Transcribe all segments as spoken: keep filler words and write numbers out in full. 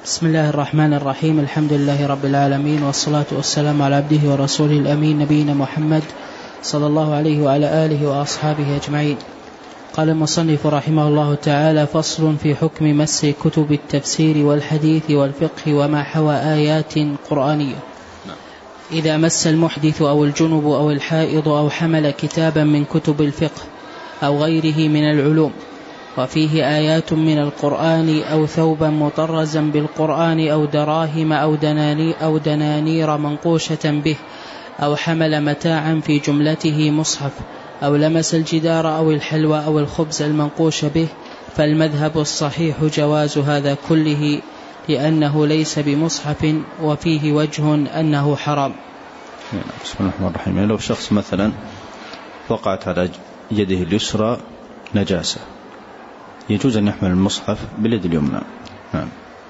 بسم الله الرحمن الرحيم. الحمد لله رب العالمين، والصلاة والسلام على عبده ورسوله الأمين نبينا محمد صلى الله عليه وعلى آله وأصحابه أجمعين. قال المصنف رحمه الله تعالى: فصل في حكم مس كتب التفسير والحديث والفقه وما حوى آيات قرآنية. إذا مس المحدث أو الجنب أو الحائض أو حمل كتابا من كتب الفقه أو غيره من العلوم وفيه آيات من القرآن أو ثوبا مطرزا بالقرآن أو دراهم أو دنانير, أو دنانير منقوشة به أو حمل متاعا في جملته مصحف أو لمس الجدار أو الحلوى أو الخبز المنقوش به، فالمذهب الصحيح جواز هذا كله لأنه ليس بمصحف، وفيه وجه أنه حرام. بسم الله الرحمن الرحيم. لو شخص مثلا وقعت على يده اليسرى نجاسة، يجوز أن يحمل المصحف باليد اليمنى. نعم.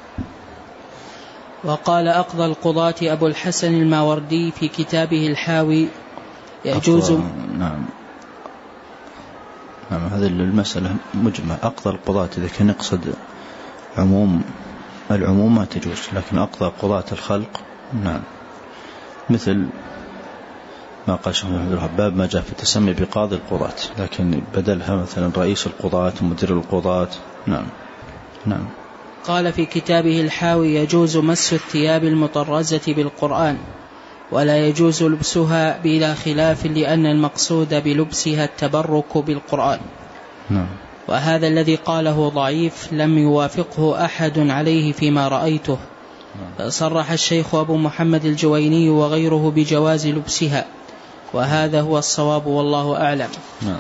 وقال أقضى القضاة أبو الحسن الماوردي في كتابه الحاوي: يجوز. نعم. نعم، هذه المسألة مجمع. أقضى القضاة إذا كان يقصد عموم العموم ما تجوز، لكن أقضى قضاة الخلق نعم، مثل ما قال شيخ محمد الحباب ما جاء في التسمي بقاضي القضاة، لكن بدلها مثلا رئيس القضاة ومدير القضاة. نعم. نعم. قال في كتابه الحاوي: يجوز مس الثياب المطرزة بالقرآن ولا يجوز لبسها بلا خلاف، لأن المقصود بلبسها التبرك بالقرآن. نعم. وهذا الذي قاله ضعيف لم يوافقه أحد عليه فيما رأيته. صرح الشيخ أبو محمد الجويني وغيره بجواز لبسها، وهذا هو الصواب والله أعلم. نعم.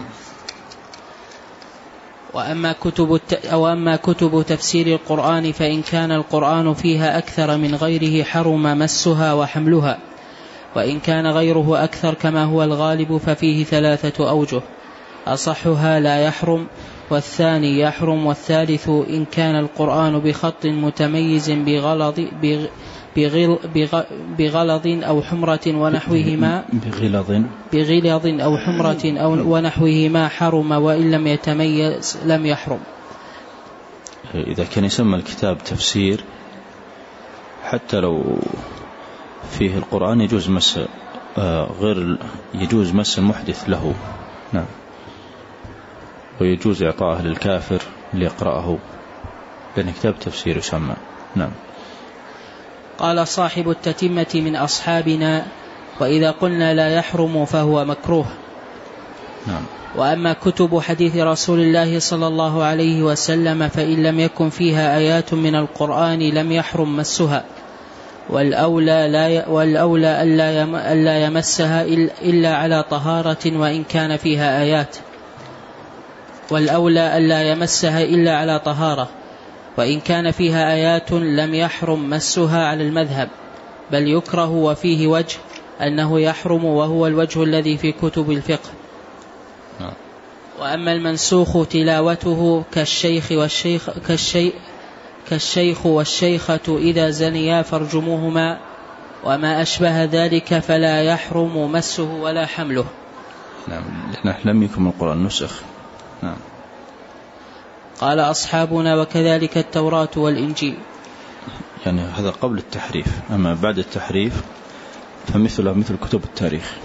وأما كتب, الت... أو أما كتب تفسير القرآن فإن كان القرآن فيها أكثر من غيره حرم مسها وحملها، وإن كان غيره أكثر كما هو الغالب ففيه ثلاثة أوجه: أصحها لا يحرم، والثاني يحرم، والثالث إن كان القرآن بخط متميز بغلظ, بغل بغلظ أو حمرة ونحوهما بغلظ بغلظ أو حمرة أو ونحوهما حرم، وإن لم يتميز لم يحرم. إذا كان يسمى الكتاب تفسير حتى لو فيه القرآن يجوز مس غير يجوز مس المحدث له. نعم. ويجوز إعطاءه للكافر ليقرأه، لأن كتاب تفسير يسمى. نعم. قال صاحب التتمة من أصحابنا: وإذا قلنا لا يحرم فهو مكروه. نعم. وأما كتب حديث رسول الله صلى الله عليه وسلم فإن لم يكن فيها آيات من القرآن لم يحرم مسها، والأولى, لا ي... والأولى ألا, يم... ألا يمسها إلا على طهارة وإن كان فيها آيات والأولى ألا يمسها إلا على طهارة وإن كان فيها آيات لم يحرم مسها على المذهب، بل يكره، وفيه وجه أنه يحرم، وهو الوجه الذي في كتب الفقه. وأما المنسوخ تلاوته كالشيخ والشيخ كالشي كالشيخ والشيخة إذا زنيا فارجموهما وما أشبه ذلك فلا يحرم مسه ولا حمله. نعم. نحن لم يكن من القرآن نسخ. نعم. قال أصحابنا: وكذلك التوراة والإنجيل. يعني هذا قبل التحريف، أما بعد التحريف فمثله مثل كتب التاريخ،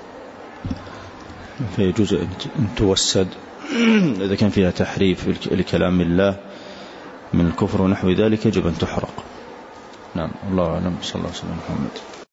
فيجوز أن توسد إذا كان فيها تحريف لكلام الله من الكفر ونحو ذلك يجب أن تحرق. نعم. الله أعلم. صلى الله عليه وسلم محمد.